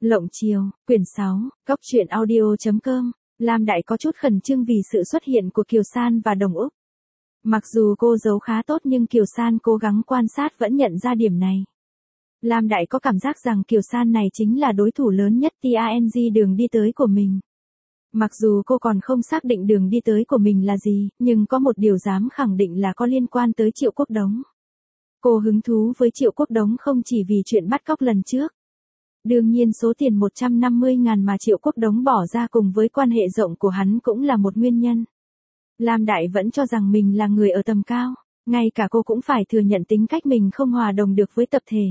Lộng Chiều, quyển 6, Góc truyện audio.com. Lam Đại có chút khẩn trương vì sự xuất hiện của Kiều San và Đồng Úc. Mặc dù cô giấu khá tốt nhưng Kiều San cố gắng quan sát vẫn nhận ra điểm này. Lam Đại có cảm giác rằng Kiều San này chính là đối thủ lớn nhất TANG đường đi tới của mình. Mặc dù cô còn không xác định đường đi tới của mình là gì, nhưng có một điều dám khẳng định là có liên quan tới Triệu Quốc Đống. Cô hứng thú với Triệu Quốc Đống không chỉ vì chuyện bắt cóc lần trước. Đương nhiên số tiền 150.000 mà Triệu Quốc Đống bỏ ra cùng với quan hệ rộng của hắn cũng là một nguyên nhân. Lam Đại vẫn cho rằng mình là người ở tầm cao, ngay cả cô cũng phải thừa nhận tính cách mình không hòa đồng được với tập thể.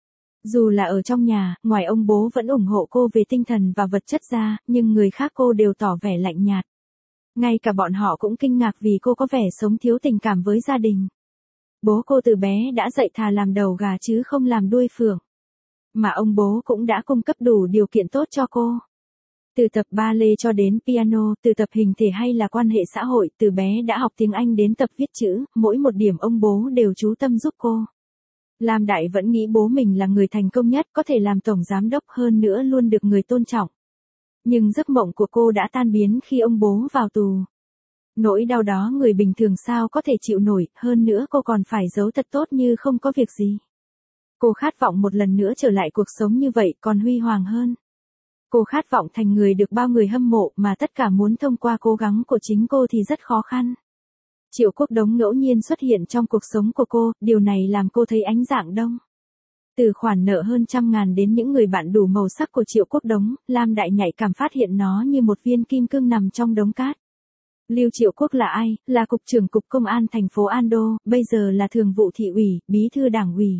Dù là ở trong nhà, ngoài ông bố vẫn ủng hộ cô về tinh thần và vật chất ra, nhưng người khác cô đều tỏ vẻ lạnh nhạt. Ngay cả bọn họ cũng kinh ngạc vì cô có vẻ sống thiếu tình cảm với gia đình. Bố cô từ bé đã dạy thà làm đầu gà chứ không làm đuôi phượng. Mà ông bố cũng đã cung cấp đủ điều kiện tốt cho cô. Từ tập ballet cho đến piano, từ tập hình thể hay là quan hệ xã hội, từ bé đã học tiếng Anh đến tập viết chữ, mỗi một điểm ông bố đều chú tâm giúp cô. Lam Đại vẫn nghĩ bố mình là người thành công nhất, có thể làm tổng giám đốc, hơn nữa luôn được người tôn trọng. Nhưng giấc mộng của cô đã tan biến khi ông bố vào tù. Nỗi đau đó người bình thường sao có thể chịu nổi, hơn nữa cô còn phải giấu thật tốt như không có việc gì. Cô khát vọng một lần nữa trở lại cuộc sống như vậy còn huy hoàng hơn. Cô khát vọng thành người được bao người hâm mộ mà tất cả muốn thông qua cố gắng của chính cô thì rất khó khăn. Triệu Quốc Đống ngẫu nhiên xuất hiện trong cuộc sống của cô, điều này làm cô thấy ánh dạng đông. Từ khoản nợ hơn 100.000 đến những người bạn đủ màu sắc của Triệu Quốc Đống, Lam Đại nhạy cảm phát hiện nó như một viên kim cương nằm trong đống cát. Lưu Triệu Quốc là ai? Là cục trưởng cục công an thành phố Ando, bây giờ là thường vụ thị ủy, bí thư đảng ủy.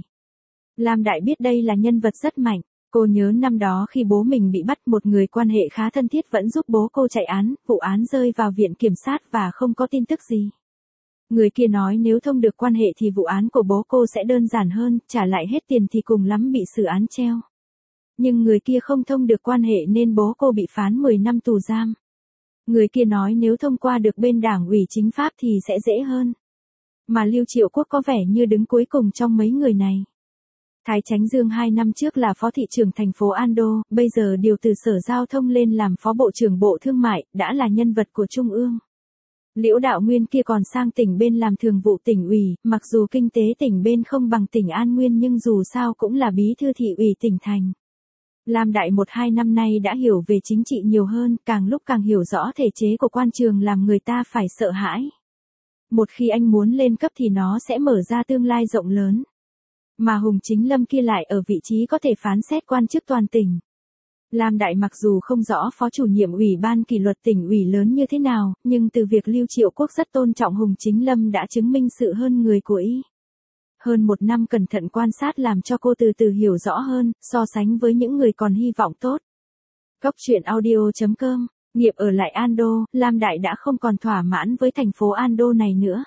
Lam Đại biết đây là nhân vật rất mạnh. Cô nhớ năm đó khi bố mình bị bắt, một người quan hệ khá thân thiết vẫn giúp bố cô chạy án, vụ án rơi vào viện kiểm sát và không có tin tức gì. Người kia nói nếu thông được quan hệ thì vụ án của bố cô sẽ đơn giản hơn, trả lại hết tiền thì cùng lắm bị xử án treo. Nhưng người kia không thông được quan hệ nên bố cô bị phán 10 năm tù giam. Người kia nói nếu thông qua được bên đảng ủy chính pháp thì sẽ dễ hơn. Mà Lưu Triệu Quốc có vẻ như đứng cuối cùng trong mấy người này. Thái Chánh Dương 2 năm trước là phó thị trưởng thành phố Ando, bây giờ điều từ Sở Giao thông lên làm phó bộ trưởng Bộ Thương mại, đã là nhân vật của Trung ương. Liễu Đạo Nguyên kia còn sang tỉnh bên làm thường vụ tỉnh ủy, mặc dù kinh tế tỉnh bên không bằng tỉnh An Nguyên nhưng dù sao cũng là bí thư thị ủy tỉnh thành. Lam Đại 1-2 năm nay đã hiểu về chính trị nhiều hơn, càng lúc càng hiểu rõ thể chế của quan trường làm người ta phải sợ hãi. Một khi anh muốn lên cấp thì nó sẽ mở ra tương lai rộng lớn. Mà Hùng Chính Lâm kia lại ở vị trí có thể phán xét quan chức toàn tỉnh. Lam Đại mặc dù không rõ phó chủ nhiệm ủy ban kỷ luật tỉnh ủy lớn như thế nào, nhưng từ việc Lưu Triệu Quốc rất tôn trọng Hùng Chính Lâm đã chứng minh sự hơn người của y. Hơn 1 năm cẩn thận quan sát làm cho cô từ từ hiểu rõ hơn, so sánh với những người còn hy vọng tốt. Góc truyện audio.com, nghiệp ở lại Ando, Lam Đại đã không còn thỏa mãn với thành phố Ando này nữa.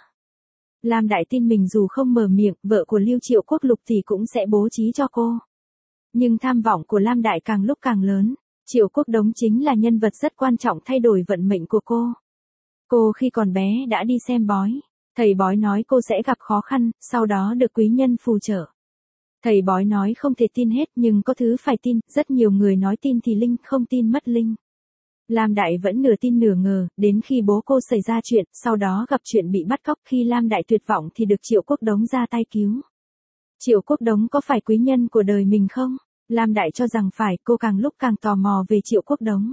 Lam Đại tin mình dù không mở miệng, vợ của Lưu Triệu Quốc Lục thì cũng sẽ bố trí cho cô. Nhưng tham vọng của Lam Đại càng lúc càng lớn, Triệu Quốc Đống chính là nhân vật rất quan trọng thay đổi vận mệnh của cô. Cô khi còn bé đã đi xem bói, thầy bói nói cô sẽ gặp khó khăn, sau đó được quý nhân phù trợ. Thầy bói nói không thể tin hết nhưng có thứ phải tin, rất nhiều người nói tin thì linh, không tin mất linh. Lam Đại vẫn nửa tin nửa ngờ, đến khi bố cô xảy ra chuyện, sau đó gặp chuyện bị bắt cóc, khi Lam Đại tuyệt vọng thì được Triệu Quốc Đống ra tay cứu. Triệu Quốc Đống có phải quý nhân của đời mình không? Lam Đại cho rằng phải, cô càng lúc càng tò mò về Triệu Quốc Đống.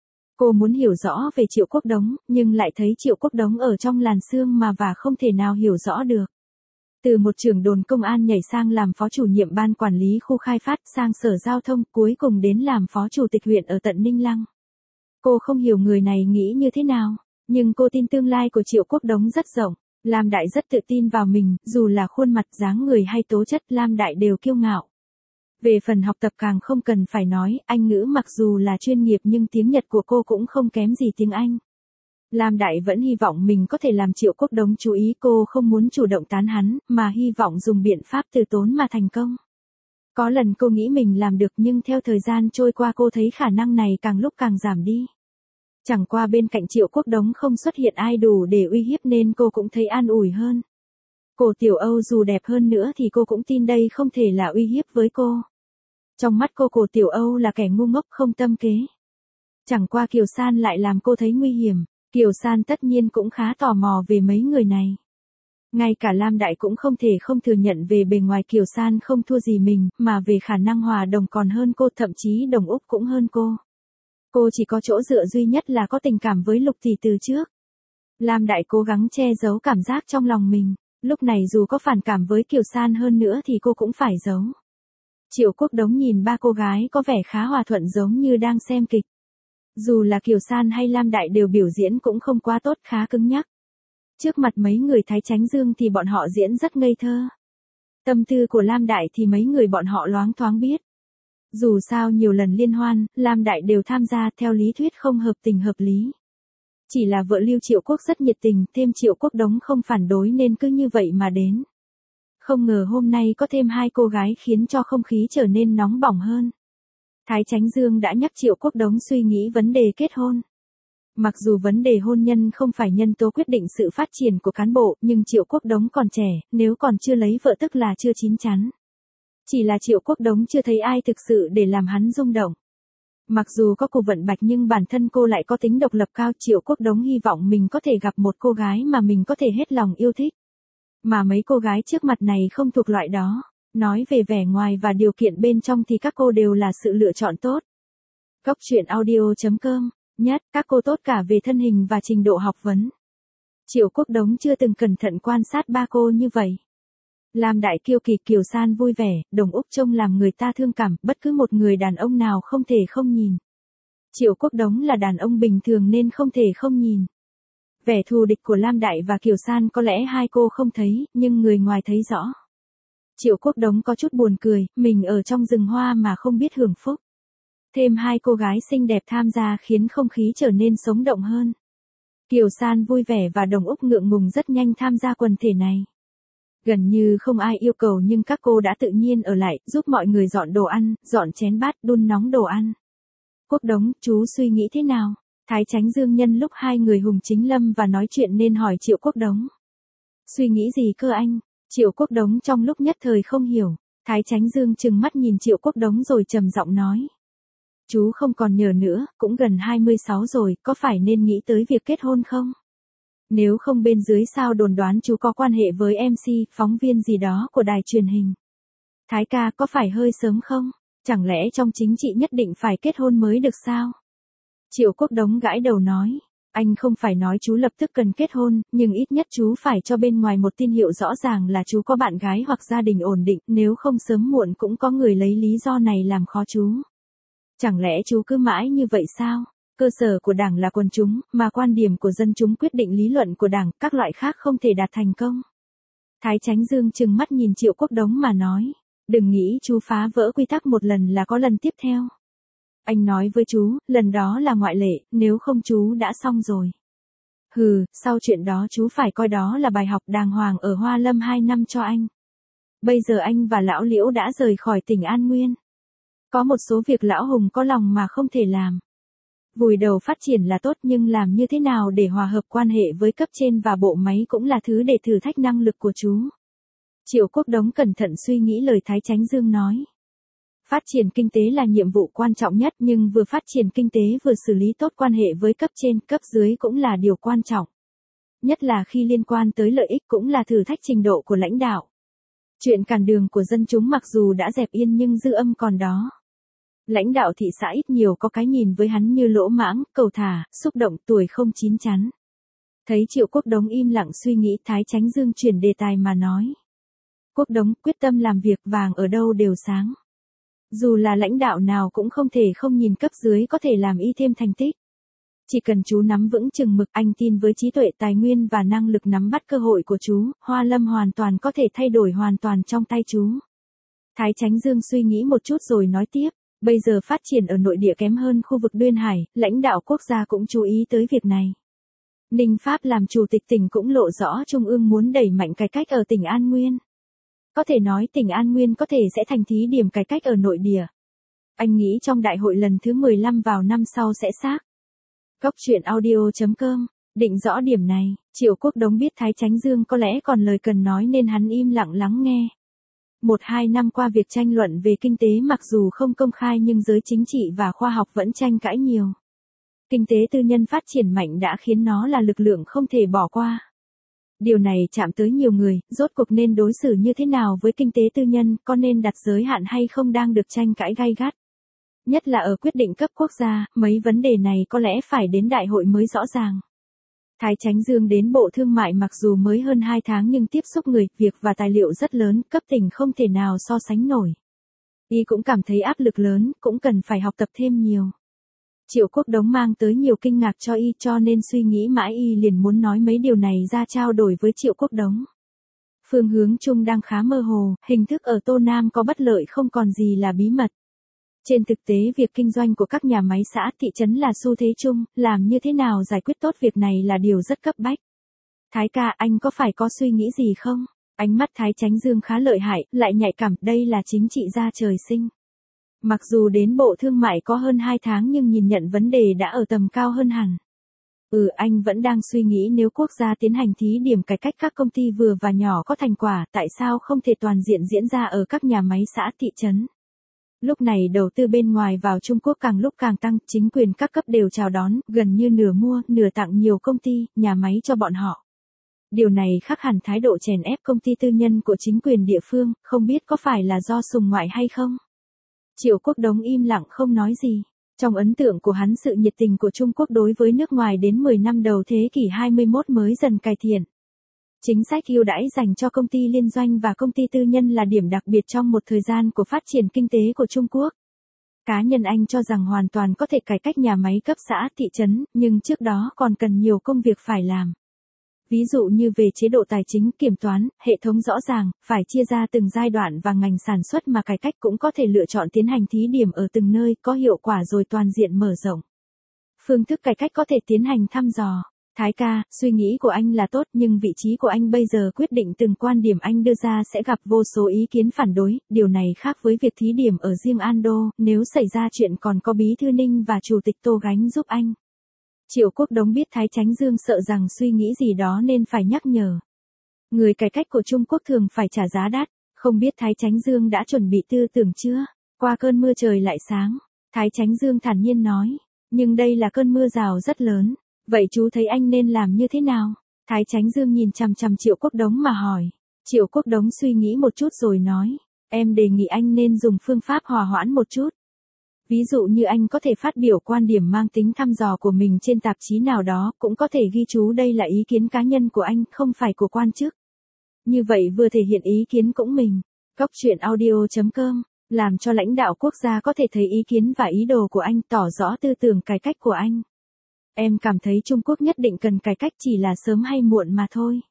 Cô muốn hiểu rõ về Triệu Quốc Đống, nhưng lại thấy Triệu Quốc Đống ở trong làn xương và không thể nào hiểu rõ được. Từ một trưởng đồn công an nhảy sang làm phó chủ nhiệm ban quản lý khu khai phát, sang Sở Giao thông, cuối cùng đến làm phó chủ tịch huyện ở tận Ninh Lăng. Cô không hiểu người này nghĩ như thế nào, nhưng cô tin tương lai của Triệu Quốc Đống rất rộng. Lam Đại rất tự tin vào mình, dù là khuôn mặt, dáng người hay tố chất, Lam Đại đều kiêu ngạo. Về phần học tập càng không cần phải nói, Anh ngữ mặc dù là chuyên nghiệp nhưng tiếng Nhật của cô cũng không kém gì tiếng Anh. Lam Đại vẫn hy vọng mình có thể làm Triệu Quốc Đống chú ý, cô không muốn chủ động tán hắn, mà hy vọng dùng biện pháp từ tốn mà thành công. Có lần cô nghĩ mình làm được nhưng theo thời gian trôi qua cô thấy khả năng này càng lúc càng giảm đi. Chẳng qua bên cạnh Triệu Quốc Đống không xuất hiện ai đủ để uy hiếp nên cô cũng thấy an ủi hơn. Cổ Tiểu Âu dù đẹp hơn nữa thì cô cũng tin đây không thể là uy hiếp với cô. Trong mắt cô Cổ Tiểu Âu là kẻ ngu ngốc không tâm kế. Chẳng qua Kiều San lại làm cô thấy nguy hiểm, Kiều San tất nhiên cũng khá tò mò về mấy người này. Ngay cả Lam Đại cũng không thể không thừa nhận về bề ngoài Kiều San không thua gì mình, mà về khả năng hòa đồng còn hơn cô, thậm chí Đồng Úc cũng hơn cô. Cô chỉ có chỗ dựa duy nhất là có tình cảm với Lục Tỷ từ trước. Lam Đại cố gắng che giấu cảm giác trong lòng mình, lúc này dù có phản cảm với Kiều San hơn nữa thì cô cũng phải giấu. Triệu Quốc Đống nhìn ba cô gái có vẻ khá hòa thuận giống như đang xem kịch. Dù là Kiều San hay Lam Đại đều biểu diễn cũng không quá tốt, khá cứng nhắc. Trước mặt mấy người Thái Chánh Dương thì bọn họ diễn rất ngây thơ. Tâm tư của Lam Đại thì mấy người bọn họ loáng thoáng biết. Dù sao nhiều lần liên hoan, Lam Đại đều tham gia, theo lý thuyết không hợp tình hợp lý. Chỉ là vợ Lưu Triệu Quốc rất nhiệt tình, thêm Triệu Quốc Đống không phản đối nên cứ như vậy mà đến. Không ngờ hôm nay có thêm hai cô gái khiến cho không khí trở nên nóng bỏng hơn. Thái Chánh Dương đã nhắc Triệu Quốc Đống suy nghĩ vấn đề kết hôn. Mặc dù vấn đề hôn nhân không phải nhân tố quyết định sự phát triển của cán bộ, nhưng Triệu Quốc Đống còn trẻ, nếu còn chưa lấy vợ tức là chưa chín chắn. Chỉ là Triệu Quốc Đống chưa thấy ai thực sự để làm hắn rung động. Mặc dù có cô Vận Bạch nhưng bản thân cô lại có tính độc lập cao, Triệu Quốc Đống hy vọng mình có thể gặp một cô gái mà mình có thể hết lòng yêu thích. Mà mấy cô gái trước mặt này không thuộc loại đó. Nói về vẻ ngoài và điều kiện bên trong thì các cô đều là sự lựa chọn tốt. Góc truyện audio.com. Nhất, các cô tốt cả về thân hình và trình độ học vấn. Triệu Quốc Đống chưa từng cẩn thận quan sát ba cô như vậy. Lam Đại kiêu kỳ, Kiều San vui vẻ, Đồng Úc trông làm người ta thương cảm, bất cứ một người đàn ông nào không thể không nhìn. Triệu Quốc Đống là đàn ông bình thường nên không thể không nhìn. Vẻ thù địch của Lam Đại và Kiều San có lẽ hai cô không thấy, nhưng người ngoài thấy rõ. Triệu Quốc Đống có chút buồn cười, mình ở trong rừng hoa mà không biết hưởng phúc. Thêm hai cô gái xinh đẹp tham gia khiến không khí trở nên sống động hơn. Kiều San vui vẻ và Đồng Úc ngượng ngùng rất nhanh tham gia quần thể này. Gần như không ai yêu cầu nhưng các cô đã tự nhiên ở lại, giúp mọi người dọn đồ ăn, dọn chén bát, đun nóng đồ ăn. Quốc Đống, chú suy nghĩ thế nào? Thái Chánh Dương nhân lúc hai người Hùng Chính Lâm và nói chuyện nên hỏi Triệu Quốc Đống. Suy nghĩ gì cơ anh? Triệu Quốc Đống trong lúc nhất thời không hiểu. Thái Chánh Dương trừng mắt nhìn Triệu Quốc Đống rồi trầm giọng nói. Chú không còn nhờ nữa, cũng gần 26 rồi, có phải nên nghĩ tới việc kết hôn không? Nếu không bên dưới sao đồn đoán chú có quan hệ với MC, phóng viên gì đó của đài truyền hình. Thái ca có phải hơi sớm không? Chẳng lẽ trong chính trị nhất định phải kết hôn mới được sao? Triệu Quốc Đống gãi đầu nói. Anh không phải nói chú lập tức cần kết hôn, nhưng ít nhất chú phải cho bên ngoài một tin hiệu rõ ràng là chú có bạn gái hoặc gia đình ổn định, nếu không sớm muộn cũng có người lấy lý do này làm khó chú. Chẳng lẽ chú cứ mãi như vậy sao? Cơ sở của Đảng là quần chúng, mà quan điểm của dân chúng quyết định lý luận của Đảng, các loại khác không thể đạt thành công. Thái Chánh Dương trừng mắt nhìn Triệu Quốc Đống mà nói, đừng nghĩ chú phá vỡ quy tắc một lần là có lần tiếp theo. Anh nói với chú, lần đó là ngoại lệ, nếu không chú đã xong rồi. Hừ, sau chuyện đó chú phải coi đó là bài học đàng hoàng ở Hoa Lâm 2 năm cho anh. Bây giờ anh và Lão Liễu đã rời khỏi tỉnh An Nguyên. Có một số việc Lão Hùng có lòng mà không thể làm. Vùi đầu phát triển là tốt nhưng làm như thế nào để hòa hợp quan hệ với cấp trên và bộ máy cũng là thứ để thử thách năng lực của chú. Triệu Quốc Đống cẩn thận suy nghĩ lời Thái Chánh Dương nói. Phát triển kinh tế là nhiệm vụ quan trọng nhất nhưng vừa phát triển kinh tế vừa xử lý tốt quan hệ với cấp trên, cấp dưới cũng là điều quan trọng. Nhất là khi liên quan tới lợi ích cũng là thử thách trình độ của lãnh đạo. Chuyện cản đường của dân chúng mặc dù đã dẹp yên nhưng dư âm còn đó. Lãnh đạo thị xã ít nhiều có cái nhìn với hắn như lỗ mãng, cầu thả, xúc động, tuổi không chín chắn. Thấy Triệu Quốc Đống im lặng suy nghĩ, Thái Chánh Dương chuyển đề tài mà nói. Quốc Đống quyết tâm làm việc, vàng ở đâu đều sáng. Dù là lãnh đạo nào cũng không thể không nhìn cấp dưới có thể làm y thêm thành tích. Chỉ cần chú nắm vững chừng mực, anh tin với trí tuệ, tài nguyên và năng lực nắm bắt cơ hội của chú, Hoa Lâm hoàn toàn có thể thay đổi hoàn toàn trong tay chú. Thái Chánh Dương suy nghĩ một chút rồi nói tiếp. Bây giờ phát triển ở nội địa kém hơn khu vực Duyên Hải, lãnh đạo quốc gia cũng chú ý tới việc này. Ninh Pháp làm chủ tịch tỉnh cũng lộ rõ Trung ương muốn đẩy mạnh cải cách ở tỉnh An Nguyên. Có thể nói tỉnh An Nguyên có thể sẽ thành thí điểm cải cách ở nội địa. Anh nghĩ trong đại hội lần thứ 15 vào năm sau sẽ xác. Góc truyện audio.com, định rõ điểm này, Triệu Quốc Đống biết Thái Chánh Dương có lẽ còn lời cần nói nên hắn im lặng lắng nghe. 1-2 năm qua việc tranh luận về kinh tế mặc dù không công khai nhưng giới chính trị và khoa học vẫn tranh cãi nhiều. Kinh tế tư nhân phát triển mạnh đã khiến nó là lực lượng không thể bỏ qua. Điều này chạm tới nhiều người, rốt cuộc nên đối xử như thế nào với kinh tế tư nhân, có nên đặt giới hạn hay không đang được tranh cãi gay gắt. Nhất là ở quyết định cấp quốc gia, mấy vấn đề này có lẽ phải đến đại hội mới rõ ràng. Thái Chánh Dương đến Bộ Thương mại mặc dù mới hơn 2 tháng nhưng tiếp xúc người, việc và tài liệu rất lớn, cấp tỉnh không thể nào so sánh nổi. Y cũng cảm thấy áp lực lớn, cũng cần phải học tập thêm nhiều. Triệu Quốc Đống mang tới nhiều kinh ngạc cho Y cho nên suy nghĩ mãi Y liền muốn nói mấy điều này ra trao đổi với Triệu Quốc Đống. Phương hướng chung đang khá mơ hồ, hình thức ở Tô Nam có bất lợi không còn gì là bí mật. Trên thực tế việc kinh doanh của các nhà máy xã thị trấn là xu thế chung, làm như thế nào giải quyết tốt việc này là điều rất cấp bách. Thái ca, anh có phải có suy nghĩ gì không? Ánh mắt Thái Chánh Dương khá lợi hại, lại nhạy cảm, đây là chính trị gia trời sinh. Mặc dù đến Bộ Thương mại có hơn 2 tháng nhưng nhìn nhận vấn đề đã ở tầm cao hơn hẳn. Anh vẫn đang suy nghĩ nếu quốc gia tiến hành thí điểm cải cách các công ty vừa và nhỏ có thành quả, tại sao không thể toàn diện diễn ra ở các nhà máy xã thị trấn? Lúc này đầu tư bên ngoài vào Trung Quốc càng lúc càng tăng, chính quyền các cấp đều chào đón, gần như nửa mua, nửa tặng nhiều công ty, nhà máy cho bọn họ. Điều này khác hẳn thái độ chèn ép công ty tư nhân của chính quyền địa phương, không biết có phải là do sùng ngoại hay không? Triệu Quốc Đống im lặng không nói gì. Trong ấn tượng của hắn sự nhiệt tình của Trung Quốc đối với nước ngoài đến 10 năm đầu thế kỷ 21 mới dần cải thiện. Chính sách ưu đãi dành cho công ty liên doanh và công ty tư nhân là điểm đặc biệt trong một thời gian của phát triển kinh tế của Trung Quốc. Cá nhân anh cho rằng hoàn toàn có thể cải cách nhà máy cấp xã thị trấn, nhưng trước đó còn cần nhiều công việc phải làm. Ví dụ như về chế độ tài chính, kiểm toán, hệ thống rõ ràng, phải chia ra từng giai đoạn và ngành sản xuất mà cải cách cũng có thể lựa chọn tiến hành thí điểm ở từng nơi có hiệu quả rồi toàn diện mở rộng. Phương thức cải cách có thể tiến hành thăm dò. Thái ca, suy nghĩ của anh là tốt nhưng vị trí của anh bây giờ quyết định từng quan điểm anh đưa ra sẽ gặp vô số ý kiến phản đối, điều này khác với việc thí điểm ở riêng Ando, nếu xảy ra chuyện còn có Bí thư Ninh và Chủ tịch Tô gánh giúp anh. Triệu Quốc Đống biết Thái Chánh Dương sợ rằng suy nghĩ gì đó nên phải nhắc nhở. Người cải cách của Trung Quốc thường phải trả giá đắt, không biết Thái Chánh Dương đã chuẩn bị tư tưởng chưa? Qua cơn mưa trời lại sáng, Thái Chánh Dương thản nhiên nói, nhưng đây là cơn mưa rào rất lớn. Vậy chú thấy anh nên làm như thế nào? Thái Chánh Dương nhìn chằm chằm Triệu Quốc Đống mà hỏi. Triệu Quốc Đống suy nghĩ một chút rồi nói, em đề nghị anh nên dùng phương pháp hòa hoãn một chút. Ví dụ như anh có thể phát biểu quan điểm mang tính thăm dò của mình trên tạp chí nào đó, cũng có thể ghi chú đây là ý kiến cá nhân của anh, không phải của quan chức. Như vậy vừa thể hiện ý kiến cũng mình. Cóc truyện audio.com, làm cho lãnh đạo quốc gia có thể thấy ý kiến và ý đồ của anh, tỏ rõ tư tưởng cải cách của anh. Em cảm thấy Trung Quốc nhất định cần cải cách, chỉ là sớm hay muộn mà thôi.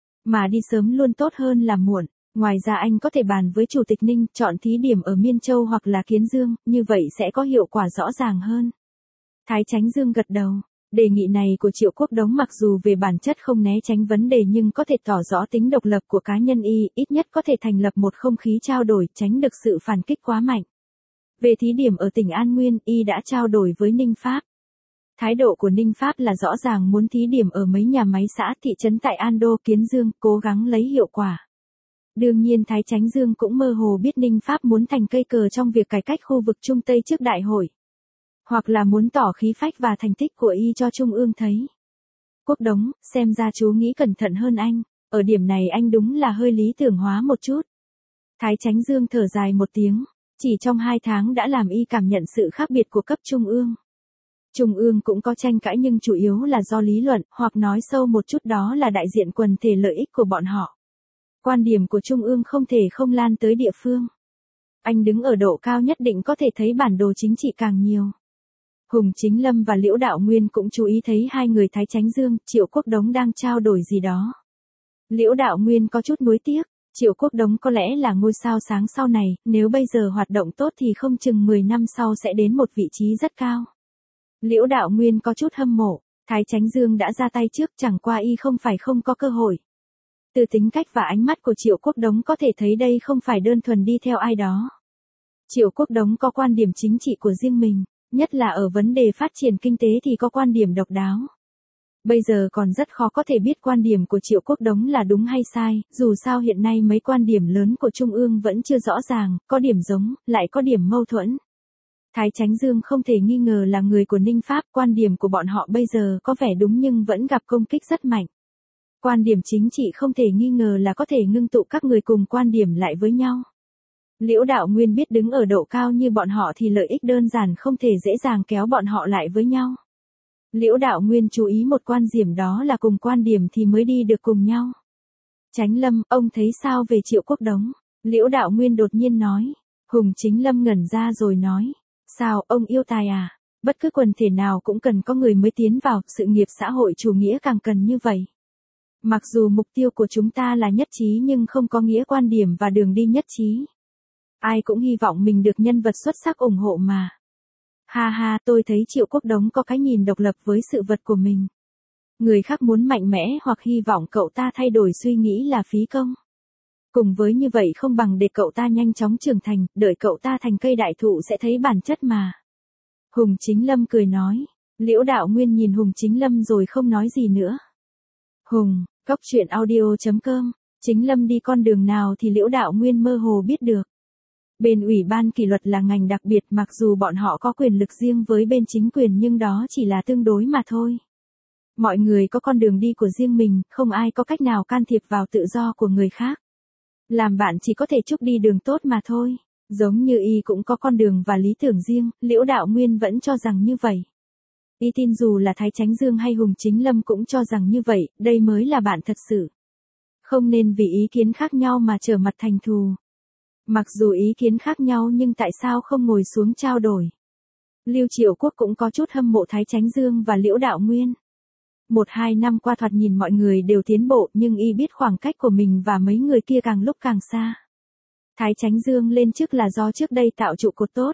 Mà đi sớm luôn tốt hơn là muộn. Ngoài ra anh có thể bàn với Chủ tịch Ninh, chọn thí điểm ở Miên Châu hoặc là Kiến Dương, như vậy sẽ có hiệu quả rõ ràng hơn. Thái Chánh Dương gật đầu. Đề nghị này của Triệu Quốc Đống mặc dù về bản chất không né tránh vấn đề nhưng có thể tỏ rõ tính độc lập của cá nhân Y, ít nhất có thể thành lập một không khí trao đổi, tránh được sự phản kích quá mạnh. Về thí điểm ở tỉnh An Nguyên, Y đã trao đổi với Ninh Pháp. Thái độ của Ninh Pháp là rõ ràng muốn thí điểm ở mấy nhà máy xã thị trấn tại Ando, Kiến Dương, cố gắng lấy hiệu quả. Đương nhiên Thái Chánh Dương cũng mơ hồ biết Ninh Pháp muốn thành cây cờ trong việc cải cách khu vực Trung Tây trước đại hội. Hoặc là muốn tỏ khí phách và thành tích của Y cho Trung ương thấy. Quốc Đống, xem ra chú nghĩ cẩn thận hơn anh, ở điểm này anh đúng là hơi lý tưởng hóa một chút. Thái Chánh Dương thở dài một tiếng, chỉ trong 2 tháng đã làm Y cảm nhận sự khác biệt của cấp Trung ương. Trung ương cũng có tranh cãi nhưng chủ yếu là do lý luận, hoặc nói sâu một chút đó là đại diện quần thể lợi ích của bọn họ. Quan điểm của Trung ương không thể không lan tới địa phương. Anh đứng ở độ cao nhất định có thể thấy bản đồ chính trị càng nhiều. Hùng Chính Lâm và Liễu Đạo Nguyên cũng chú ý thấy hai người Thái Chánh Dương, Triệu Quốc Đống đang trao đổi gì đó. Liễu Đạo Nguyên có chút nuối tiếc, Triệu Quốc Đống có lẽ là ngôi sao sáng sau này, nếu bây giờ hoạt động tốt thì không chừng 10 năm sau sẽ đến một vị trí rất cao. Liễu Đạo Nguyên có chút hâm mộ, Thái Chánh Dương đã ra tay trước, chẳng qua Y không phải không có cơ hội. Từ tính cách và ánh mắt của Triệu Quốc Đống có thể thấy đây không phải đơn thuần đi theo ai đó. Triệu Quốc Đống có quan điểm chính trị của riêng mình, nhất là ở vấn đề phát triển kinh tế thì có quan điểm độc đáo. Bây giờ còn rất khó có thể biết quan điểm của Triệu Quốc Đống là đúng hay sai, dù sao hiện nay mấy quan điểm lớn của Trung ương vẫn chưa rõ ràng, có điểm giống, lại có điểm mâu thuẫn. Thái Chánh Dương không thể nghi ngờ là người của Ninh Pháp, quan điểm của bọn họ bây giờ có vẻ đúng nhưng vẫn gặp công kích rất mạnh. Quan điểm chính trị không thể nghi ngờ là có thể ngưng tụ các người cùng quan điểm lại với nhau. Liễu Đạo Nguyên biết đứng ở độ cao như bọn họ thì lợi ích đơn giản không thể dễ dàng kéo bọn họ lại với nhau. Liễu Đạo Nguyên chú ý một quan điểm đó là cùng quan điểm thì mới đi được cùng nhau. Chánh Lâm, ông thấy sao về Triệu Quốc Đống? Liễu Đạo Nguyên đột nhiên nói. Hùng Chính Lâm ngẩn ra rồi nói. Sao, ông yêu tài à? Bất cứ quần thể nào cũng cần có người mới tiến vào, sự nghiệp xã hội chủ nghĩa càng cần như vậy. Mặc dù mục tiêu của chúng ta là nhất trí nhưng không có nghĩa quan điểm và đường đi nhất trí. Ai cũng hy vọng mình được nhân vật xuất sắc ủng hộ mà. Ha ha, tôi thấy Triệu Quốc Đống có cái nhìn độc lập với sự vật của mình. Người khác muốn mạnh mẽ hoặc hy vọng cậu ta thay đổi suy nghĩ là phí công. Cùng với như vậy không bằng để cậu ta nhanh chóng trưởng thành, đợi cậu ta thành cây đại thụ sẽ thấy bản chất mà. Hùng Chính Lâm cười nói. Liễu Đạo Nguyên nhìn Hùng Chính Lâm rồi không nói gì nữa. Hùng, Góc Truyện Audio.com, Chính Lâm đi con đường nào thì Liễu Đạo Nguyên mơ hồ biết được. Bên Ủy ban kỷ luật là ngành đặc biệt, mặc dù bọn họ có quyền lực riêng với bên chính quyền nhưng đó chỉ là tương đối mà thôi. Mọi người có con đường đi của riêng mình, không ai có cách nào can thiệp vào tự do của người khác. Làm bạn chỉ có thể chúc đi đường tốt mà thôi. Giống như y cũng có con đường và lý tưởng riêng, Liễu Đạo Nguyên vẫn cho rằng như vậy. Y tin dù là Thái Chánh Dương hay Hùng Chính Lâm cũng cho rằng như vậy, đây mới là bạn thật sự. Không nên vì ý kiến khác nhau mà trở mặt thành thù. Mặc dù ý kiến khác nhau nhưng tại sao không ngồi xuống trao đổi. Lưu Triệu Quốc cũng có chút hâm mộ Thái Chánh Dương và Liễu Đạo Nguyên. 1-2 năm qua thoạt nhìn mọi người đều tiến bộ nhưng y biết khoảng cách của mình và mấy người kia càng lúc càng xa. Thái Chánh Dương lên chức là do trước đây tạo trụ cột tốt.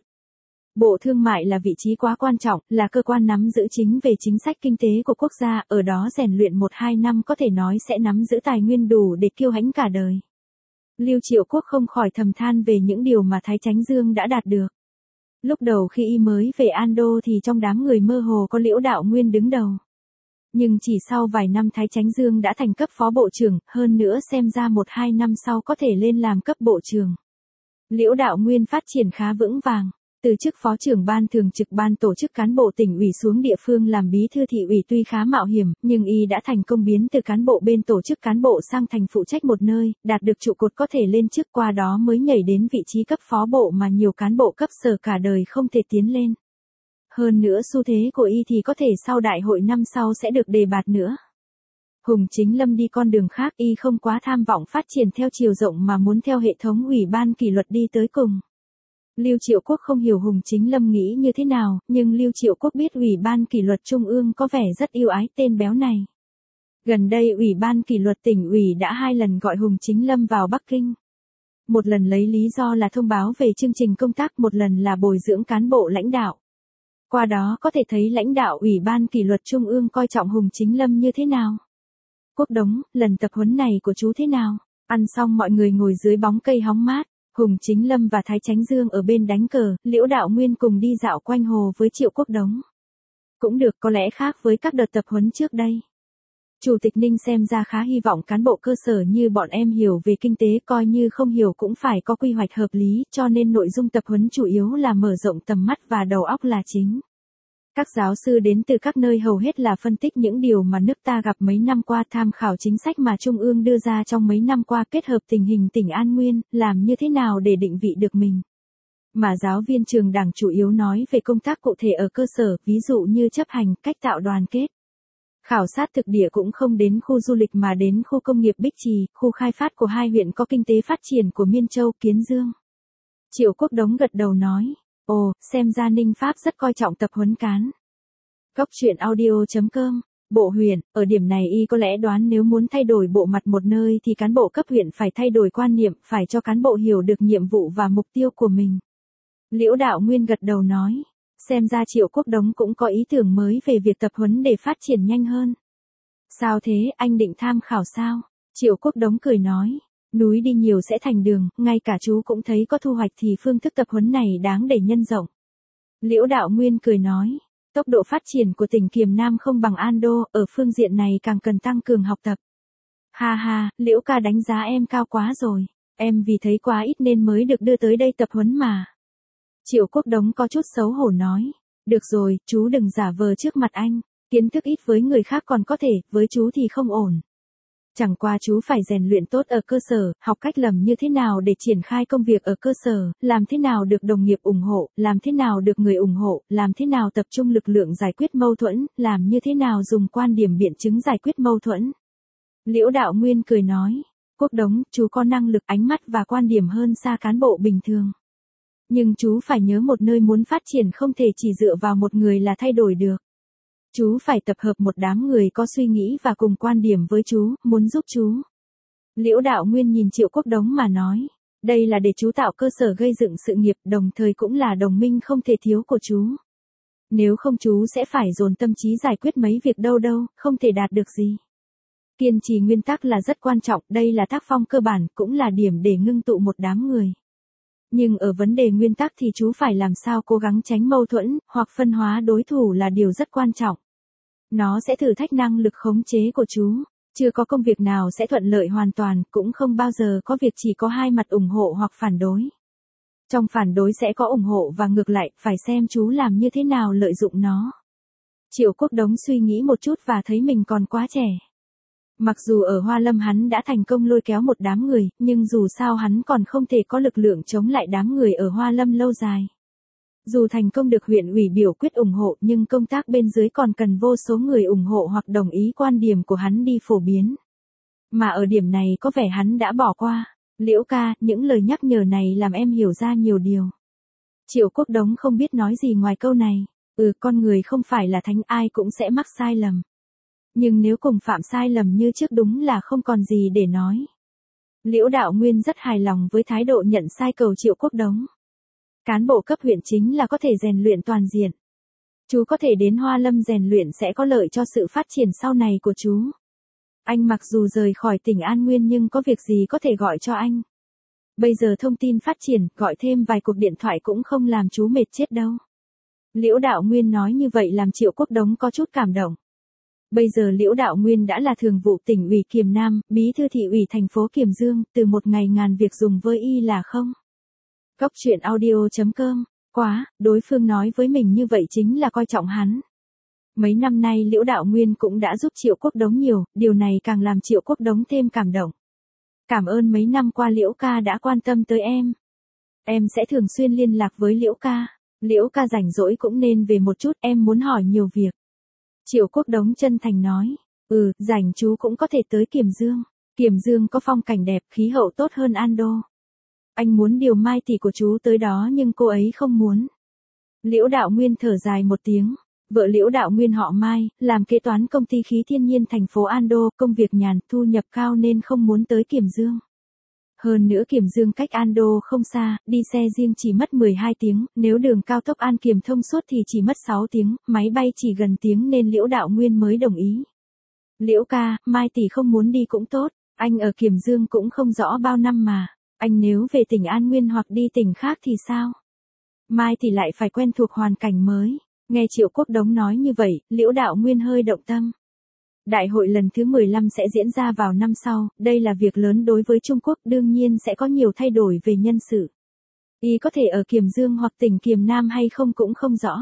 Bộ Thương mại là vị trí quá quan trọng, là cơ quan nắm giữ chính về chính sách kinh tế của quốc gia, ở đó rèn luyện 1-2 năm có thể nói sẽ nắm giữ tài nguyên đủ để kiêu hãnh cả đời. Lưu Triệu Quốc không khỏi thầm than về những điều mà Thái Chánh Dương đã đạt được. Lúc đầu khi y mới về Ando thì trong đám người mơ hồ có Liễu Đạo Nguyên đứng đầu. Nhưng chỉ sau vài năm Thái Chánh Dương đã thành cấp phó bộ trưởng, hơn nữa xem ra 1-2 năm sau có thể lên làm cấp bộ trưởng. Liễu Đạo Nguyên phát triển khá vững vàng. Từ chức phó trưởng ban thường trực ban tổ chức cán bộ tỉnh ủy xuống địa phương làm bí thư thị ủy tuy khá mạo hiểm, nhưng y đã thành công biến từ cán bộ bên tổ chức cán bộ sang thành phụ trách một nơi, đạt được trụ cột có thể lên chức, qua đó mới nhảy đến vị trí cấp phó bộ mà nhiều cán bộ cấp sở cả đời không thể tiến lên. Hơn nữa xu thế của y thì có thể sau đại hội năm sau sẽ được đề bạt nữa. Hùng Chính Lâm đi con đường khác, y không quá tham vọng phát triển theo chiều rộng mà muốn theo hệ thống ủy ban kỷ luật đi tới cùng. Lưu Triệu Quốc không hiểu Hùng Chính Lâm nghĩ như thế nào, nhưng Lưu Triệu Quốc biết Ủy ban kỷ luật Trung ương có vẻ rất yêu ái tên béo này. Gần đây Ủy ban kỷ luật tỉnh ủy đã 2 lần gọi Hùng Chính Lâm vào Bắc Kinh. Một lần lấy lý do là thông báo về chương trình công tác, một lần là bồi dưỡng cán bộ lãnh đạo. Qua đó có thể thấy lãnh đạo Ủy ban kỷ luật Trung ương coi trọng Hùng Chính Lâm như thế nào. Quốc Đống, lần tập huấn này của chú thế nào? Ăn xong mọi người ngồi dưới bóng cây hóng mát. Hùng Chính Lâm và Thái Chánh Dương ở bên đánh cờ, Liễu Đạo Nguyên cùng đi dạo quanh hồ với Triệu Quốc Đống. Cũng được, có lẽ khác với các đợt tập huấn trước đây. Chủ tịch Ninh xem ra khá hy vọng cán bộ cơ sở như bọn em hiểu về kinh tế, coi như không hiểu cũng phải có quy hoạch hợp lý, cho nên nội dung tập huấn chủ yếu là mở rộng tầm mắt và đầu óc là chính. Các giáo sư đến từ các nơi hầu hết là phân tích những điều mà nước ta gặp mấy năm qua, tham khảo chính sách mà Trung ương đưa ra trong mấy năm qua, kết hợp tình hình tỉnh An Nguyên, làm như thế nào để định vị được mình. Mà giáo viên trường đảng chủ yếu nói về công tác cụ thể ở cơ sở, ví dụ như chấp hành, cách tạo đoàn kết. Khảo sát thực địa cũng không đến khu du lịch mà đến khu công nghiệp Bích Trì, khu khai phát của 2 huyện có kinh tế phát triển của Miên Châu, Kiến Dương. Triệu Quốc Đống gật đầu nói. Ồ, xem ra Ninh Pháp rất coi trọng tập huấn cán. Góc Truyện Audio.com, Bộ huyện, ở điểm này y có lẽ đoán nếu muốn thay đổi bộ mặt một nơi thì cán bộ cấp huyện phải thay đổi quan niệm, phải cho cán bộ hiểu được nhiệm vụ và mục tiêu của mình. Liễu Đạo Nguyên gật đầu nói, xem ra Triệu Quốc Đống cũng có ý tưởng mới về việc tập huấn để phát triển nhanh hơn. Sao thế, anh định tham khảo sao? Triệu Quốc Đống cười nói. Núi đi nhiều sẽ thành đường, ngay cả chú cũng thấy có thu hoạch thì phương thức tập huấn này đáng để nhân rộng. Liễu Đạo Nguyên cười nói, Tốc độ phát triển của tỉnh Kiềm Nam không bằng Ando, ở phương diện này càng cần tăng cường học tập. Ha ha, Liễu ca đánh giá em cao quá rồi. Em vì thấy quá ít nên mới được đưa tới đây tập huấn mà. Triệu Quốc Đống có chút xấu hổ nói. Được rồi, chú đừng giả vờ trước mặt anh. Kiến thức ít với người khác còn có thể, với chú thì không ổn. Chẳng qua chú phải rèn luyện tốt ở cơ sở, học cách lầm như thế nào để triển khai công việc ở cơ sở, làm thế nào được đồng nghiệp ủng hộ, làm thế nào được người ủng hộ, làm thế nào tập trung lực lượng giải quyết mâu thuẫn, làm như thế nào dùng quan điểm biện chứng giải quyết mâu thuẫn. Liễu Đạo Nguyên cười nói, Quốc Đống, chú có năng lực, ánh mắt và quan điểm hơn xa cán bộ bình thường. Nhưng chú phải nhớ một nơi muốn phát triển không thể chỉ dựa vào một người là thay đổi được. Chú phải tập hợp một đám người có suy nghĩ và cùng quan điểm với chú, muốn giúp chú. Liễu Đạo Nguyên nhìn Triệu Quốc Đống mà nói, đây là để chú tạo cơ sở gây dựng sự nghiệp, đồng thời cũng là đồng minh không thể thiếu của chú. Nếu không chú sẽ phải dồn tâm trí giải quyết mấy việc đâu, không thể đạt được gì. Kiên trì nguyên tắc là rất quan trọng, đây là tác phong cơ bản, cũng là điểm để ngưng tụ một đám người. Nhưng ở vấn đề nguyên tắc thì chú phải làm sao cố gắng tránh mâu thuẫn, hoặc phân hóa đối thủ là điều rất quan trọng. Nó sẽ thử thách năng lực khống chế của chú. Chưa có công việc nào sẽ thuận lợi hoàn toàn, cũng không bao giờ có việc chỉ có hai mặt ủng hộ hoặc phản đối. Trong phản đối sẽ có ủng hộ và ngược lại, phải xem chú làm như thế nào lợi dụng nó. Triệu Quốc Đống suy nghĩ một chút và thấy mình còn quá trẻ. Mặc dù ở Hoa Lâm hắn đã thành công lôi kéo một đám người, nhưng dù sao hắn còn không thể có lực lượng chống lại đám người ở Hoa Lâm lâu dài. Dù thành công được huyện ủy biểu quyết ủng hộ nhưng công tác bên dưới còn cần vô số người ủng hộ hoặc đồng ý quan điểm của hắn đi phổ biến. Mà ở điểm này có vẻ hắn đã bỏ qua. Liễu ca, những lời nhắc nhở này làm em hiểu ra nhiều điều. Triệu Quốc Đống không biết nói gì ngoài câu này. Con người không phải là thánh, ai cũng sẽ mắc sai lầm. Nhưng nếu cùng phạm sai lầm như trước đúng là không còn gì để nói. Liễu Đạo Nguyên rất hài lòng với thái độ nhận sai cầu Triệu Quốc Đống. Cán bộ cấp huyện chính là có thể rèn luyện toàn diện. Chú có thể đến Hoa Lâm rèn luyện sẽ có lợi cho sự phát triển sau này của chú. Anh mặc dù rời khỏi tỉnh An Nguyên nhưng có việc gì có thể gọi cho anh. Bây giờ thông tin phát triển, gọi thêm vài cuộc điện thoại cũng không làm chú mệt chết đâu. Liễu Đạo Nguyên nói như vậy làm Triệu Quốc Đống có chút cảm động. Bây giờ Liễu Đạo Nguyên đã là thường vụ tỉnh ủy Kiềm Nam, bí thư thị ủy thành phố Kiềm Dương, từ một ngày ngàn việc dùng với y là không. Cóc truyện audio.com, quá, đối phương nói với mình như vậy chính là coi trọng hắn. Mấy năm nay Liễu Đạo Nguyên cũng đã giúp Triệu Quốc Đống nhiều, điều này càng làm Triệu Quốc Đống thêm cảm động. Cảm ơn mấy năm qua Liễu ca đã quan tâm tới em. Em sẽ thường xuyên liên lạc với Liễu ca. Liễu ca rảnh rỗi cũng nên về một chút, em muốn hỏi nhiều việc. Triệu Quốc Đống chân thành nói, rảnh chú cũng có thể tới Kiềm Dương. Kiềm Dương có phong cảnh đẹp, khí hậu tốt hơn Ando. Anh muốn điều Mai tỷ của chú tới đó nhưng cô ấy không muốn. Liễu Đạo Nguyên thở dài một tiếng. Vợ Liễu Đạo Nguyên họ Mai, làm kế toán công ty khí thiên nhiên thành phố Ando, công việc nhàn, thu nhập cao nên không muốn tới Kiềm Dương. Hơn nữa Kiềm Dương cách Ando không xa, đi xe riêng chỉ mất 12 tiếng, nếu đường cao tốc An Kiềm thông suốt thì chỉ mất 6 tiếng, máy bay chỉ gần tiếng nên Liễu Đạo Nguyên mới đồng ý. Liễu ca, Mai tỷ không muốn đi cũng tốt, anh ở Kiềm Dương cũng không rõ bao năm mà, anh nếu về tỉnh An Nguyên hoặc đi tỉnh khác thì sao? Mai tỷ lại phải quen thuộc hoàn cảnh mới. Nghe Triệu Quốc Đống nói như vậy, Liễu Đạo Nguyên hơi động tâm. Đại hội lần thứ 15 sẽ diễn ra vào năm sau, đây là việc lớn đối với Trung Quốc, đương nhiên sẽ có nhiều thay đổi về nhân sự. Y có thể ở Kiềm Dương hoặc tỉnh Kiềm Nam hay không cũng không rõ.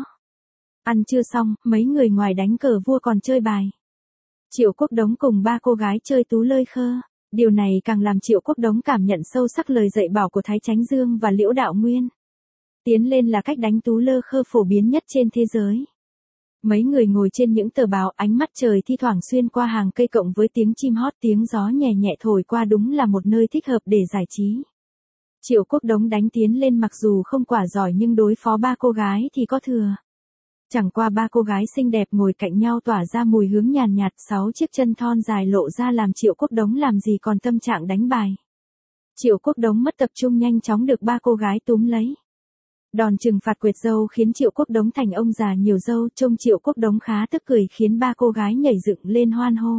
Ăn trưa xong, mấy người ngoài đánh cờ vua còn chơi bài. Triệu Quốc Đống cùng ba cô gái chơi tú lơi khơ. Điều này càng làm Triệu Quốc Đống cảm nhận sâu sắc lời dạy bảo của Thái Chánh Dương và Liễu Đạo Nguyên. Tiến lên là cách đánh tú lơ khơ phổ biến nhất trên thế giới. Mấy người ngồi trên những tờ báo, ánh mắt trời thi thoảng xuyên qua hàng cây cộng với tiếng chim hót, tiếng gió nhẹ nhẹ thổi qua, đúng là một nơi thích hợp để giải trí. Triệu Quốc Đống đánh tiến lên mặc dù không quả giỏi nhưng đối phó ba cô gái thì có thừa. Chẳng qua ba cô gái xinh đẹp ngồi cạnh nhau tỏa ra mùi hướng nhàn nhạt, 6 chiếc chân thon dài lộ ra làm Triệu Quốc Đống làm gì còn tâm trạng đánh bài. Triệu Quốc Đống mất tập trung nhanh chóng được ba cô gái túm lấy. Đòn trừng phạt quệt râu khiến Triệu Quốc Đống thành ông già nhiều râu, trông Triệu Quốc Đống khá tức cười khiến ba cô gái nhảy dựng lên hoan hô.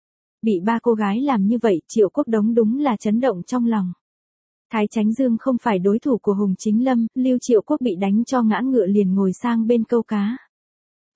Bị ba cô gái làm như vậy, Triệu Quốc Đống đúng là chấn động trong lòng. Thái Chánh Dương không phải đối thủ của Hùng Chính Lâm, Lưu Triệu Quốc bị đánh cho ngã ngựa liền ngồi sang bên câu cá.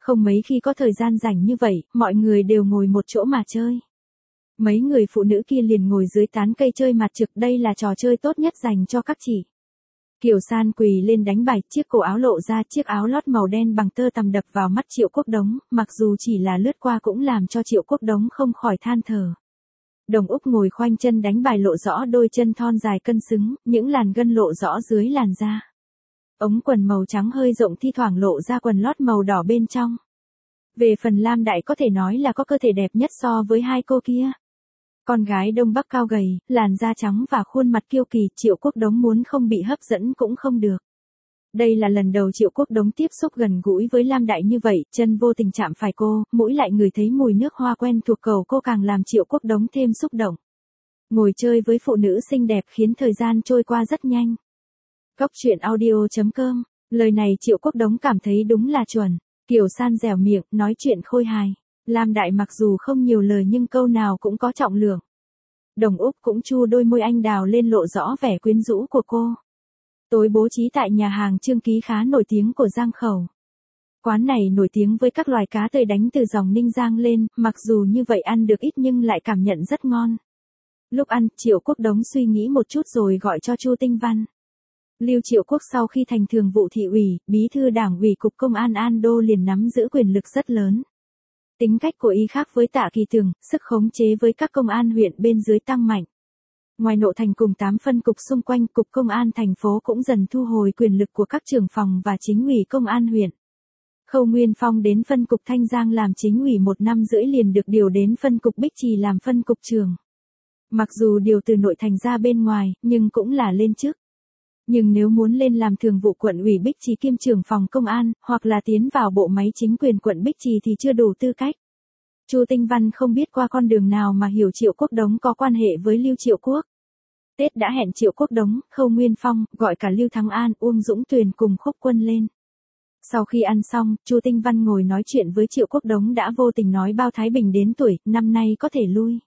Không mấy khi có thời gian rảnh như vậy, mọi người đều ngồi một chỗ mà chơi. Mấy người phụ nữ kia liền ngồi dưới tán cây chơi mặt trực, đây là trò chơi tốt nhất dành cho các chị. Kiều San quỳ lên đánh bài, chiếc cổ áo lộ ra, chiếc áo lót màu đen bằng tơ tằm đập vào mắt Triệu Quốc Đống, mặc dù chỉ là lướt qua cũng làm cho Triệu Quốc Đống không khỏi than thở. Đồng Úc ngồi khoanh chân đánh bài lộ rõ đôi chân thon dài cân xứng, những làn gân lộ rõ dưới làn da. Ống quần màu trắng hơi rộng thi thoảng lộ ra quần lót màu đỏ bên trong. Về phần Lam Đại có thể nói là có cơ thể đẹp nhất so với hai cô kia. Con gái Đông Bắc cao gầy, làn da trắng và khuôn mặt kiêu kỳ, Triệu Quốc Đống muốn không bị hấp dẫn cũng không được. Đây là lần đầu Triệu Quốc Đống tiếp xúc gần gũi với Lam Đại như vậy, chân vô tình chạm phải cô, mũi lại ngửi thấy mùi nước hoa quen thuộc cầu cô càng làm Triệu Quốc Đống thêm xúc động. Ngồi chơi với phụ nữ xinh đẹp khiến thời gian trôi qua rất nhanh. Cóc truyện audio.com, lời này Triệu Quốc Đống cảm thấy đúng là chuẩn. Kiều San dẻo miệng, nói chuyện khôi hài. Lam Đại mặc dù không nhiều lời nhưng câu nào cũng có trọng lượng. Đồng Úc cũng chu đôi môi anh đào lên lộ rõ vẻ quyến rũ của cô. Tối bố trí tại nhà hàng Trương Ký khá nổi tiếng của Giang Khẩu. Quán này nổi tiếng với các loài cá tươi đánh từ dòng Ninh Giang lên, mặc dù như vậy ăn được ít nhưng lại cảm nhận rất ngon. Lúc ăn, Triệu Quốc Đống suy nghĩ một chút rồi gọi cho Chu Tinh Văn. Lưu Triệu Quốc sau khi thành thường vụ thị ủy, bí thư đảng ủy cục công an An Đô liền nắm giữ quyền lực rất lớn. Tính cách của y khác với Tạ Kỳ Tường, sức khống chế với các công an huyện bên dưới tăng mạnh. Ngoài nội thành cùng 8 phân cục xung quanh, cục công an thành phố cũng dần thu hồi quyền lực của các trưởng phòng và chính ủy công an huyện. Khâu Nguyên Phong đến phân cục Thanh Giang làm chính ủy 1 năm rưỡi liền được điều đến phân cục Bích Trì làm phân cục trưởng. Mặc dù điều từ nội thành ra bên ngoài, nhưng cũng là lên chức. Nhưng nếu muốn lên làm thường vụ quận ủy Bích Trì kiêm trưởng phòng công an, hoặc là tiến vào bộ máy chính quyền quận Bích Trì thì chưa đủ tư cách. Chu Tinh Văn không biết qua con đường nào mà hiểu Triệu Quốc Đống có quan hệ với Lưu Triệu Quốc. Tết đã hẹn Triệu Quốc Đống, Khâu Nguyên Phong, gọi cả Lưu Thắng An, Uông Dũng Tuyền cùng Khúc Quân lên. Sau khi ăn xong, Chu Tinh Văn ngồi nói chuyện với Triệu Quốc Đống đã vô tình nói Bao Thái Bình đến tuổi, năm nay có thể lui.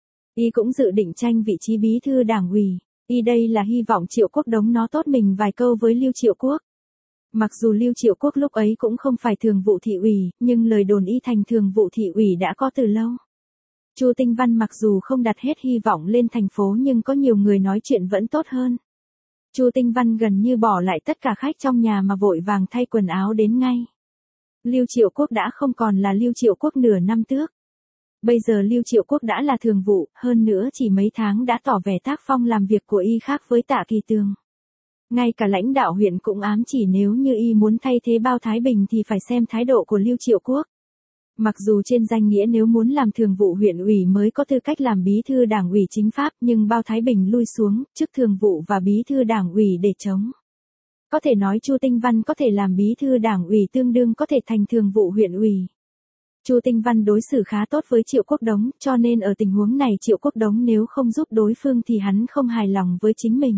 Y cũng dự định tranh vị trí bí thư đảng ủy. Y đây là hy vọng Triệu Quốc Đống nó tốt mình vài câu với Lưu Triệu Quốc. Mặc dù Lưu Triệu Quốc lúc ấy cũng không phải thường vụ thị ủy, nhưng lời đồn y thành thường vụ thị ủy đã có từ lâu. Chu Tinh Văn mặc dù không đặt hết hy vọng lên thành phố nhưng có nhiều người nói chuyện vẫn tốt hơn. Chu Tinh Văn gần như bỏ lại tất cả khách trong nhà mà vội vàng thay quần áo đến ngay. Lưu Triệu Quốc đã không còn là Lưu Triệu Quốc nửa năm trước. Bây giờ Lưu Triệu Quốc đã là thường vụ, hơn nữa chỉ mấy tháng đã tỏ vẻ tác phong làm việc của y khác với Tạ Kỳ Tường. Ngay cả lãnh đạo huyện cũng ám chỉ nếu như y muốn thay thế Bao Thái Bình thì phải xem thái độ của Lưu Triệu Quốc. Mặc dù trên danh nghĩa nếu muốn làm thường vụ huyện ủy mới có tư cách làm bí thư đảng ủy chính pháp nhưng Bao Thái Bình lui xuống, chức thường vụ và bí thư đảng ủy để chống. Có thể nói Chu Tinh Văn có thể làm bí thư đảng ủy tương đương có thể thành thường vụ huyện ủy. Chu Tinh Văn đối xử khá tốt với Triệu Quốc Đống, cho nên ở tình huống này Triệu Quốc Đống nếu không giúp đối phương thì hắn không hài lòng với chính mình.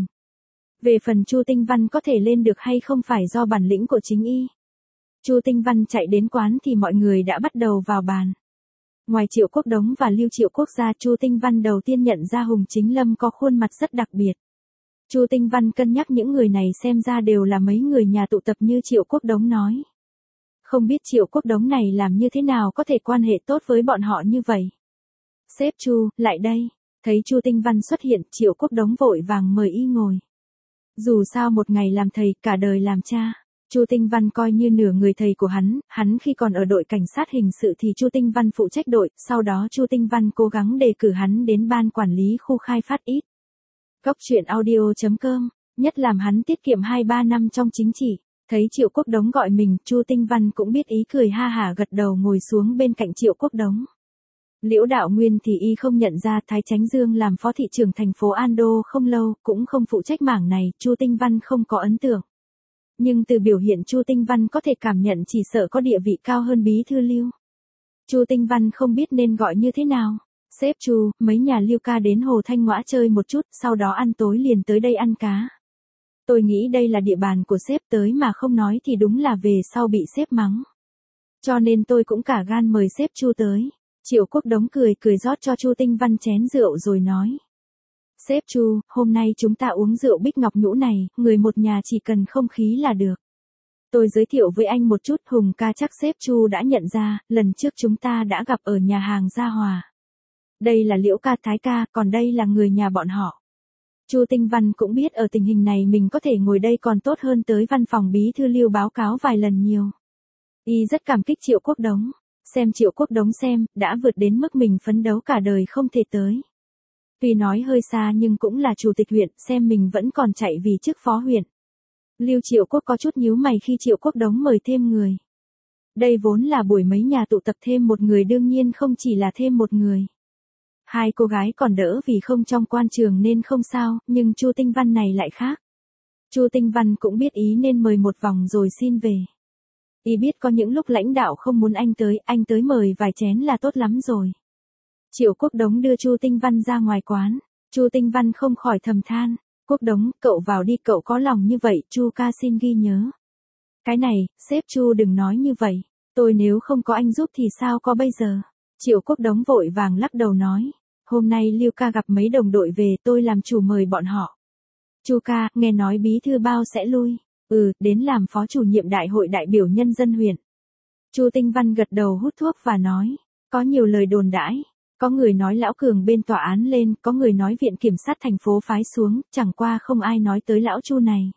Về phần Chu Tinh Văn có thể lên được hay không phải do bản lĩnh của chính y. Chu Tinh Văn chạy đến quán thì mọi người đã bắt đầu vào bàn. Ngoài Triệu Quốc Đống và Lưu Triệu Quốc ra, Chu Tinh Văn đầu tiên nhận ra Hùng Chính Lâm có khuôn mặt rất đặc biệt. Chu Tinh Văn cân nhắc những người này xem ra đều là mấy người nhà tụ tập như Triệu Quốc Đống nói. Không biết Triệu Quốc Đống này làm như thế nào có thể quan hệ tốt với bọn họ như vậy. Sếp Chu, lại đây. Thấy Chu Tinh Văn xuất hiện, Triệu Quốc Đống vội vàng mời y ngồi. Dù sao một ngày làm thầy, cả đời làm cha. Chu Tinh Văn coi như nửa người thầy của hắn khi còn ở đội cảnh sát hình sự thì Chu Tinh Văn phụ trách đội, sau đó Chu Tinh Văn cố gắng đề cử hắn đến ban quản lý khu khai phát ít. Cóc truyện audio.com, nhất làm hắn tiết kiệm 2-3 năm trong chính trị. Thấy Triệu Quốc Đống gọi mình, Chu Tinh Văn cũng biết ý cười ha hả gật đầu ngồi xuống bên cạnh Triệu Quốc Đống. Liễu Đạo Nguyên thì y không nhận ra Thái Chánh Dương làm phó thị trưởng thành phố An Đô không lâu, cũng không phụ trách mảng này, Chu Tinh Văn không có ấn tượng. Nhưng từ biểu hiện Chu Tinh Văn có thể cảm nhận chỉ sợ có địa vị cao hơn bí thư Lưu. Chu Tinh Văn không biết nên gọi như thế nào. Sếp Chu, mấy nhà Lưu ca đến Hồ Thanh Ngoã chơi một chút, sau đó ăn tối liền tới đây ăn cá. Tôi nghĩ đây là địa bàn của sếp, tới mà không nói thì đúng là về sau bị sếp mắng. Cho nên tôi cũng cả gan mời sếp Chu tới. Triệu Quốc Đống cười rót cho Chu Tinh Văn chén rượu rồi nói. Sếp Chu, hôm nay chúng ta uống rượu Bích Ngọc Nhũ này, người một nhà chỉ cần không khí là được. Tôi giới thiệu với anh một chút, Hùng ca chắc sếp Chu đã nhận ra, lần trước chúng ta đã gặp ở nhà hàng Gia Hòa. Đây là Liễu ca Thái ca, còn đây là người nhà bọn họ. Chu Tinh Văn cũng biết ở tình hình này mình có thể ngồi đây còn tốt hơn tới văn phòng bí thư Lưu báo cáo vài lần nhiều. Y rất cảm kích Triệu Quốc Đống. Xem Triệu Quốc Đống xem, đã vượt đến mức mình phấn đấu cả đời không thể tới. Tuy nói hơi xa nhưng cũng là chủ tịch huyện, xem mình vẫn còn chạy vì chức phó huyện. Lưu Triệu Quốc có chút nhíu mày khi Triệu Quốc Đống mời thêm người. Đây vốn là buổi mấy nhà tụ tập, thêm một người đương nhiên không chỉ là thêm một người. Hai cô gái còn đỡ vì không trong quan trường nên không sao, nhưng Chu Tinh Văn này lại khác. Chu Tinh Văn cũng biết ý nên mời một vòng rồi xin về. Y biết có những lúc lãnh đạo không muốn anh tới mời vài chén là tốt lắm rồi. Triệu Quốc Đống đưa Chu Tinh Văn ra ngoài quán. Chu Tinh Văn không khỏi thầm than, Quốc Đống, cậu vào đi, cậu có lòng như vậy, Chu ca xin ghi nhớ. Cái này, sếp Chu đừng nói như vậy, tôi nếu không có anh giúp thì sao có bây giờ. Triệu Quốc Đống vội vàng lắc đầu nói, hôm nay Lưu ca gặp mấy đồng đội về, tôi làm chủ mời bọn họ. Chu ca, nghe nói bí thư bao sẽ lui. Đến làm phó chủ nhiệm đại hội đại biểu nhân dân huyện. Chu Tinh Văn gật đầu hút thuốc và nói, có nhiều lời đồn đãi. Có người nói Lão Cường bên tòa án lên, có người nói viện kiểm sát thành phố phái xuống, chẳng qua không ai nói tới lão Chu này.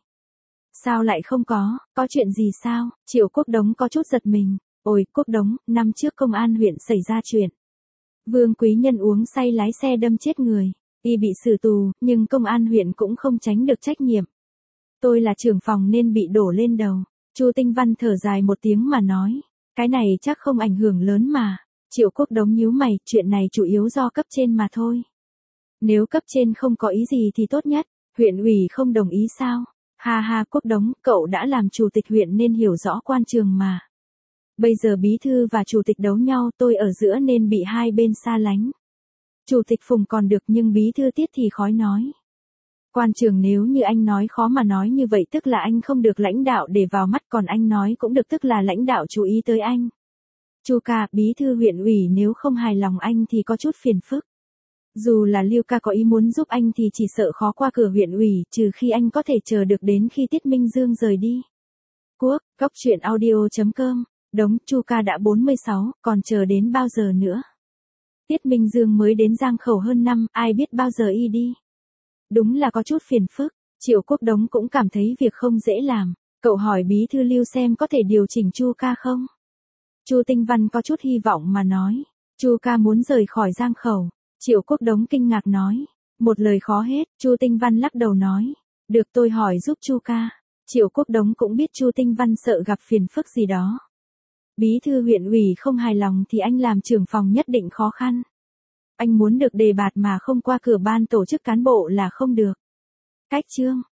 Sao lại không có chuyện gì sao? Triệu Quốc Đống có chút giật mình. Ôi, Quốc Đống, năm trước công an huyện xảy ra chuyện. Vương Quý Nhân uống say lái xe đâm chết người. Y bị xử tù, nhưng công an huyện cũng không tránh được trách nhiệm. Tôi là trưởng phòng nên bị đổ lên đầu. Chu Tinh Văn thở dài một tiếng mà nói, cái này chắc không ảnh hưởng lớn mà. Triệu Quốc Đống nhíu mày, chuyện này chủ yếu do cấp trên mà thôi. Nếu cấp trên không có ý gì thì tốt nhất, huyện ủy không đồng ý sao? Ha ha, Quốc Đống, cậu đã làm chủ tịch huyện nên hiểu rõ quan trường mà. Bây giờ bí thư và chủ tịch đấu nhau, tôi ở giữa nên bị hai bên xa lánh. Chủ tịch Phùng còn được nhưng bí thư Tiết thì khó nói. Quan trường nếu như anh nói khó mà nói như vậy tức là anh không được lãnh đạo để vào mắt, còn anh nói cũng được tức là lãnh đạo chú ý tới anh. Chu ca, bí thư huyện ủy nếu không hài lòng anh thì có chút phiền phức. Dù là Lưu ca có ý muốn giúp anh thì chỉ sợ khó qua cửa huyện ủy, trừ khi anh có thể chờ được đến khi Tiết Minh Dương rời đi. Quốc, góc truyện audio.com, Đống, Chu ca đã 46, còn chờ đến bao giờ nữa? Tiết Minh Dương mới đến Giang Khẩu hơn năm, ai biết bao giờ y đi. Đúng là có chút phiền phức, Triệu Quốc Đống cũng cảm thấy việc không dễ làm. Cậu hỏi bí thư Lưu xem có thể điều chỉnh Chu ca không? Chu Tinh Văn có chút hy vọng mà nói, Chu ca muốn rời khỏi Giang Khẩu. Triệu Quốc Đống kinh ngạc nói, một lời khó hết. Chu Tinh Văn lắc đầu nói, được tôi hỏi giúp Chu ca. Triệu Quốc Đống cũng biết Chu Tinh Văn sợ gặp phiền phức gì đó. Bí thư huyện ủy không hài lòng thì anh làm trưởng phòng nhất định khó khăn. Anh muốn được đề bạt mà không qua cửa ban tổ chức cán bộ là không được. Cách chương